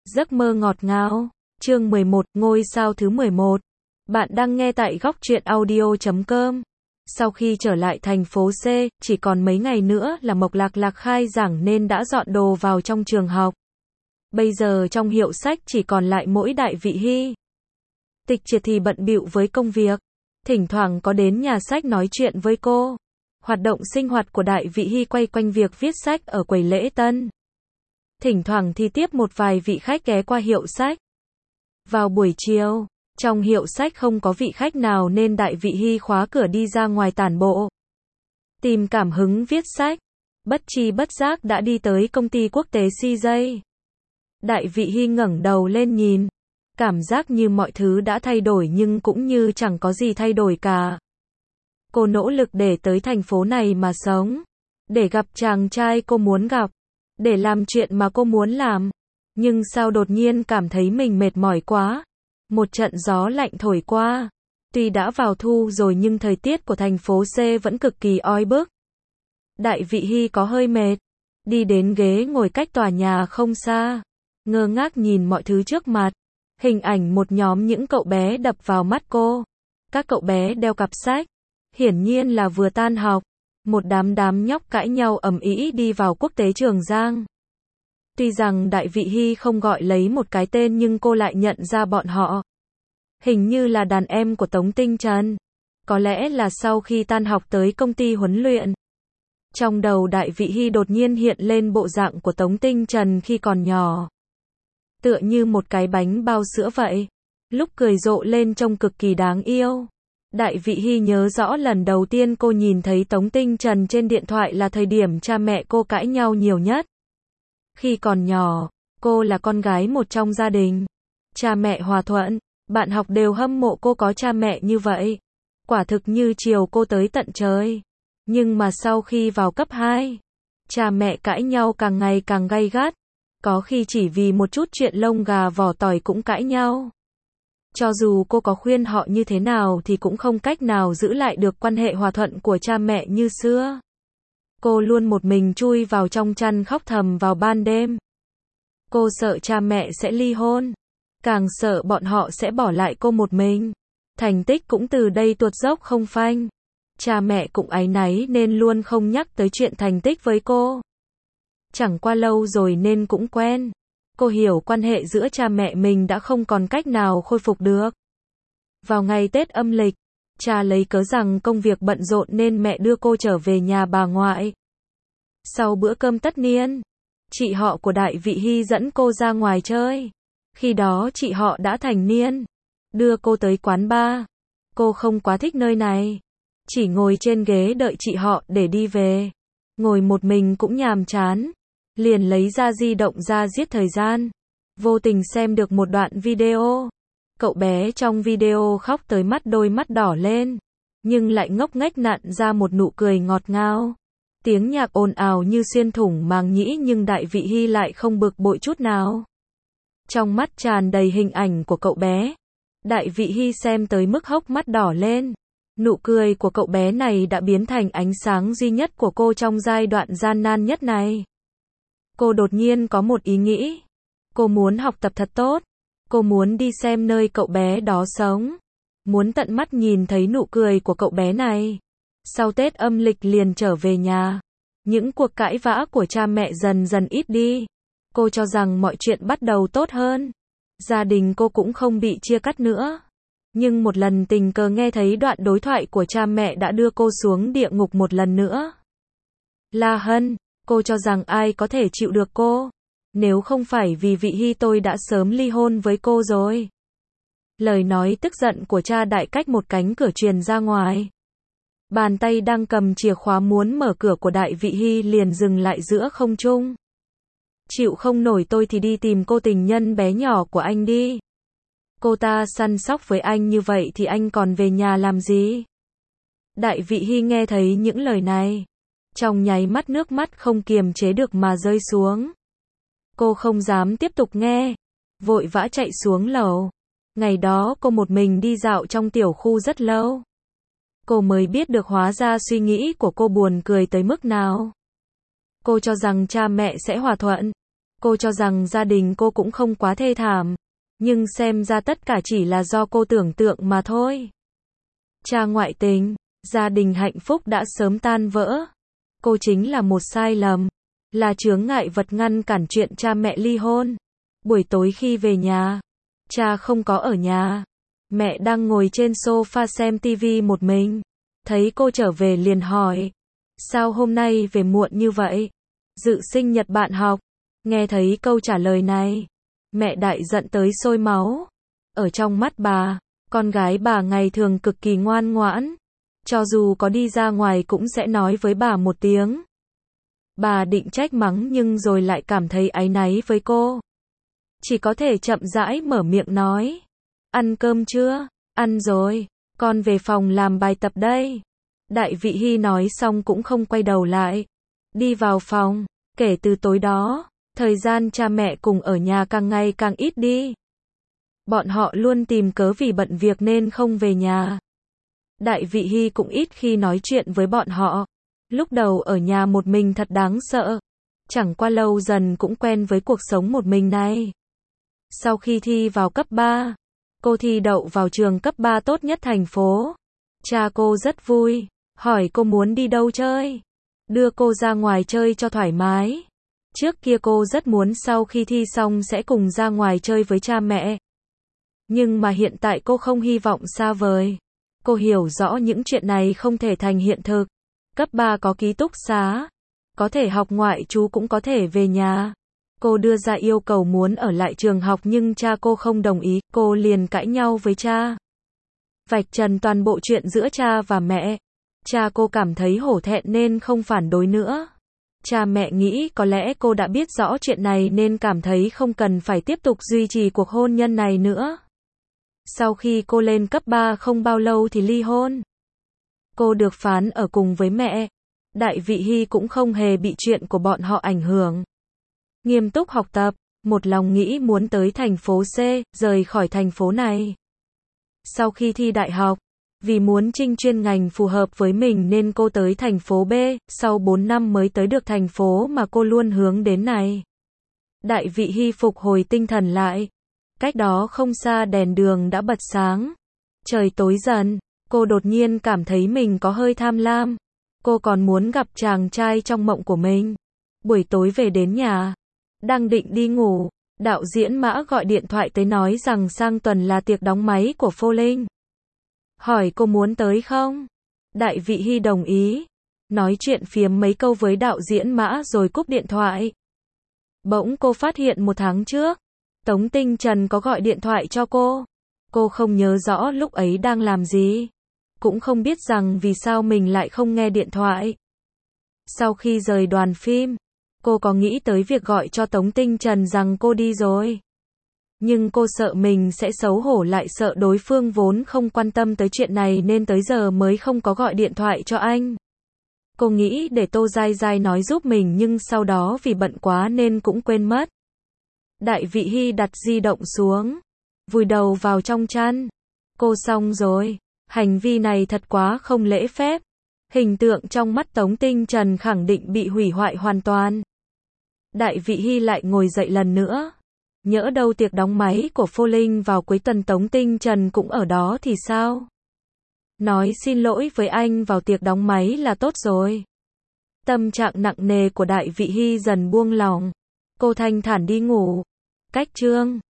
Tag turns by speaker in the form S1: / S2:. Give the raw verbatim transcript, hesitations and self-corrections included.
S1: Giấc mơ ngọt ngào. Chương mười một, ngôi sao thứ mười một. Bạn đang nghe tại góc truyện audio chấm com. Sau khi trở lại thành phố C, chỉ còn mấy ngày nữa là Mộc Lạc Lạc khai giảng nên đã dọn đồ vào trong trường học. Bây giờ trong hiệu sách chỉ còn lại mỗi Đại Vị Hy. Tịch Triệt thì bận bịu với công việc, thỉnh thoảng có đến nhà sách nói chuyện với cô. Hoạt động sinh hoạt của Đại Vị Hy quay quanh việc viết sách ở quầy lễ tân. Thỉnh thoảng thì tiếp một vài vị khách ghé qua hiệu sách. Vào buổi chiều, trong hiệu sách không có vị khách nào nên Đại Vị Hy khóa cửa đi ra ngoài tản bộ. Tìm cảm hứng viết sách. Bất tri bất giác đã đi tới công ty quốc tế xê giê. Đại Vị Hy ngẩng đầu lên nhìn. Cảm giác như mọi thứ đã thay đổi nhưng cũng như chẳng có gì thay đổi cả. Cô nỗ lực để tới thành phố này mà sống. Để gặp chàng trai cô muốn gặp. Để làm chuyện mà cô muốn làm. Nhưng sao đột nhiên cảm thấy mình mệt mỏi quá. Một trận gió lạnh thổi qua. Tuy đã vào thu rồi nhưng thời tiết của thành phố C vẫn cực kỳ oi bức. Đại Vị Hy có hơi mệt. Đi đến ghế ngồi cách tòa nhà không xa. Ngơ ngác nhìn mọi thứ trước mặt. Hình ảnh một nhóm những cậu bé đập vào mắt cô. Các cậu bé đeo cặp sách. Hiển nhiên là vừa tan học. Một đám đám nhóc cãi nhau ầm ĩ đi vào quốc tế Trường Giang. Tuy rằng Đại Vị Hy không gọi lấy một cái tên nhưng cô lại nhận ra bọn họ. Hình như là đàn em của Tống Tinh Trần. Có lẽ là sau khi tan học tới công ty huấn luyện. Trong đầu Đại Vị Hy đột nhiên hiện lên bộ dạng của Tống Tinh Trần khi còn nhỏ. Tựa như một cái bánh bao sữa vậy. Lúc cười rộ lên trông cực kỳ đáng yêu. Đại Vị Hy nhớ rõ lần đầu tiên cô nhìn thấy Tống Tinh Trần trên điện thoại là thời điểm cha mẹ cô cãi nhau nhiều nhất. Khi còn nhỏ, cô là con gái một trong gia đình. Cha mẹ hòa thuận, bạn học đều hâm mộ cô có cha mẹ như vậy. Quả thực như chiều cô tới tận trời. Nhưng mà sau khi vào cấp hai, cha mẹ cãi nhau càng ngày càng gay gắt. Có khi chỉ vì một chút chuyện lông gà vỏ tỏi cũng cãi nhau. Cho dù cô có khuyên họ như thế nào thì cũng không cách nào giữ lại được quan hệ hòa thuận của cha mẹ như xưa. Cô luôn một mình chui vào trong chăn khóc thầm vào ban đêm. Cô sợ cha mẹ sẽ ly hôn. Càng sợ bọn họ sẽ bỏ lại cô một mình. Thành tích cũng từ đây tuột dốc không phanh. Cha mẹ cũng áy náy nên luôn không nhắc tới chuyện thành tích với cô. Chẳng qua lâu rồi nên cũng quen. Cô hiểu quan hệ giữa cha mẹ mình đã không còn cách nào khôi phục được. Vào ngày Tết âm lịch, cha lấy cớ rằng công việc bận rộn nên mẹ đưa cô trở về nhà bà ngoại. Sau bữa cơm tất niên, chị họ của Đại Vị Hy dẫn cô ra ngoài chơi. Khi đó chị họ đã thành niên, đưa cô tới quán bar. Cô không quá thích nơi này, chỉ ngồi trên ghế đợi chị họ để đi về. Ngồi một mình cũng nhàm chán, liền lấy ra di động ra giết thời gian. Vô tình xem được một đoạn video. Cậu bé trong video khóc tới mắt đôi mắt đỏ lên, nhưng lại ngốc nghếch nặn ra một nụ cười ngọt ngào. Tiếng nhạc ồn ào như xuyên thủng màng nhĩ nhưng Đại Vị Hy lại không bực bội chút nào. Trong mắt tràn đầy hình ảnh của cậu bé. Đại Vị Hy xem tới mức hốc mắt đỏ lên. Nụ cười của cậu bé này đã biến thành ánh sáng duy nhất của cô trong giai đoạn gian nan nhất này. Cô đột nhiên có một ý nghĩ. Cô muốn học tập thật tốt. Cô muốn đi xem nơi cậu bé đó sống. Muốn tận mắt nhìn thấy nụ cười của cậu bé này. Sau Tết âm lịch liền trở về nhà. Những cuộc cãi vã của cha mẹ dần dần ít đi. Cô cho rằng mọi chuyện bắt đầu tốt hơn. Gia đình cô cũng không bị chia cắt nữa. Nhưng một lần tình cờ nghe thấy đoạn đối thoại của cha mẹ đã đưa cô xuống địa ngục một lần nữa. La Hân, cô cho rằng ai có thể chịu được cô. Nếu không phải vì Vị Hy tôi đã sớm ly hôn với cô rồi. Lời nói tức giận của cha Đại cách một cánh cửa truyền ra ngoài. Bàn tay đang cầm chìa khóa muốn mở cửa của Đại Vị Hy liền dừng lại giữa không trung. Chịu không nổi tôi thì đi tìm cô tình nhân bé nhỏ của anh đi. Cô ta săn sóc với anh như vậy thì anh còn về nhà làm gì? Đại Vị Hy nghe thấy những lời này. Trong nháy mắt nước mắt không kiềm chế được mà rơi xuống. Cô không dám tiếp tục nghe. Vội vã chạy xuống lầu. Ngày đó cô một mình đi dạo trong tiểu khu rất lâu. Cô mới biết được hóa ra suy nghĩ của cô buồn cười tới mức nào. Cô cho rằng cha mẹ sẽ hòa thuận. Cô cho rằng gia đình cô cũng không quá thê thảm, nhưng xem ra tất cả chỉ là do cô tưởng tượng mà thôi. Cha ngoại tình, gia đình hạnh phúc đã sớm tan vỡ. Cô chính là một sai lầm, là chướng ngại vật ngăn cản chuyện cha mẹ ly hôn. Buổi tối khi về nhà, cha không có ở nhà. Mẹ đang ngồi trên sofa xem tivi một mình. Thấy cô trở về liền hỏi, sao hôm nay về muộn như vậy? Dự sinh nhật bạn học. Nghe thấy câu trả lời này, mẹ đại giận tới sôi máu. Ở trong mắt bà, con gái bà ngày thường cực kỳ ngoan ngoãn. Cho dù có đi ra ngoài cũng sẽ nói với bà một tiếng. Bà định trách mắng nhưng rồi lại cảm thấy áy náy với cô. Chỉ có thể chậm rãi mở miệng nói. Ăn cơm chưa? Ăn rồi, con về phòng làm bài tập đây. Đại Vị Hy nói xong cũng không quay đầu lại. Đi vào phòng, kể từ tối đó, thời gian cha mẹ cùng ở nhà càng ngày càng ít đi. Bọn họ luôn tìm cớ vì bận việc nên không về nhà. Đại Vị Hy cũng ít khi nói chuyện với bọn họ. Lúc đầu ở nhà một mình thật đáng sợ. Chẳng qua lâu dần cũng quen với cuộc sống một mình này. Sau khi thi vào cấp ba, cô thi đậu vào trường cấp ba tốt nhất thành phố. Cha cô rất vui, hỏi cô muốn đi đâu chơi. Đưa cô ra ngoài chơi cho thoải mái. Trước kia cô rất muốn sau khi thi xong sẽ cùng ra ngoài chơi với cha mẹ. Nhưng mà hiện tại cô không hy vọng xa vời. Cô hiểu rõ những chuyện này không thể thành hiện thực. Cấp ba có ký túc xá, có thể học ngoại trú cũng có thể về nhà. Cô đưa ra yêu cầu muốn ở lại trường học nhưng cha cô không đồng ý, cô liền cãi nhau với cha. Vạch trần toàn bộ chuyện giữa cha và mẹ. Cha cô cảm thấy hổ thẹn nên không phản đối nữa. Cha mẹ nghĩ có lẽ cô đã biết rõ chuyện này nên cảm thấy không cần phải tiếp tục duy trì cuộc hôn nhân này nữa. Sau khi cô lên cấp ba không bao lâu thì ly hôn. Cô được phán ở cùng với mẹ. Đại Vị Hy cũng không hề bị chuyện của bọn họ ảnh hưởng. Nghiêm túc học tập, một lòng nghĩ muốn tới thành phố C, rời khỏi thành phố này. Sau khi thi đại học, vì muốn chinh chuyên ngành phù hợp với mình nên cô tới thành phố B, sau bốn năm mới tới được thành phố mà cô luôn hướng đến này. Đại Vị Hy phục hồi tinh thần lại. Cách đó không xa đèn đường đã bật sáng. Trời tối dần, cô đột nhiên cảm thấy mình có hơi tham lam. Cô còn muốn gặp chàng trai trong mộng của mình. Buổi tối về đến nhà, đang định đi ngủ, đạo diễn Mã gọi điện thoại tới nói rằng sang tuần là tiệc đóng máy của Phô Linh. Hỏi cô muốn tới không? Đại Vị Hy đồng ý. Nói chuyện phiếm mấy câu với đạo diễn Mã rồi cúp điện thoại. Bỗng cô phát hiện một tháng trước, Tống Tinh Trần có gọi điện thoại cho cô. Cô không nhớ rõ lúc ấy đang làm gì. Cũng không biết rằng vì sao mình lại không nghe điện thoại. Sau khi rời đoàn phim, cô có nghĩ tới việc gọi cho Tống Tinh Trần rằng cô đi rồi. Nhưng cô sợ mình sẽ xấu hổ lại sợ đối phương vốn không quan tâm tới chuyện này nên tới giờ mới không có gọi điện thoại cho anh. Cô nghĩ để Tô Giai Giai nói giúp mình nhưng sau đó vì bận quá nên cũng quên mất. Đại Vị Hy đặt di động xuống, vùi đầu vào trong chăn. Cô xong rồi, hành vi này thật quá không lễ phép. Hình tượng trong mắt Tống Tinh Trần khẳng định bị hủy hoại hoàn toàn. Đại Vị Hy lại ngồi dậy lần nữa. Nhỡ đâu tiệc đóng máy của Phô Linh vào cuối tuần Tống Tinh Trần cũng ở đó thì sao? Nói xin lỗi với anh vào tiệc đóng máy là tốt rồi. Tâm trạng nặng nề của Đại Vị Hy dần buông lỏng. Cô thanh thản đi ngủ. Cách chương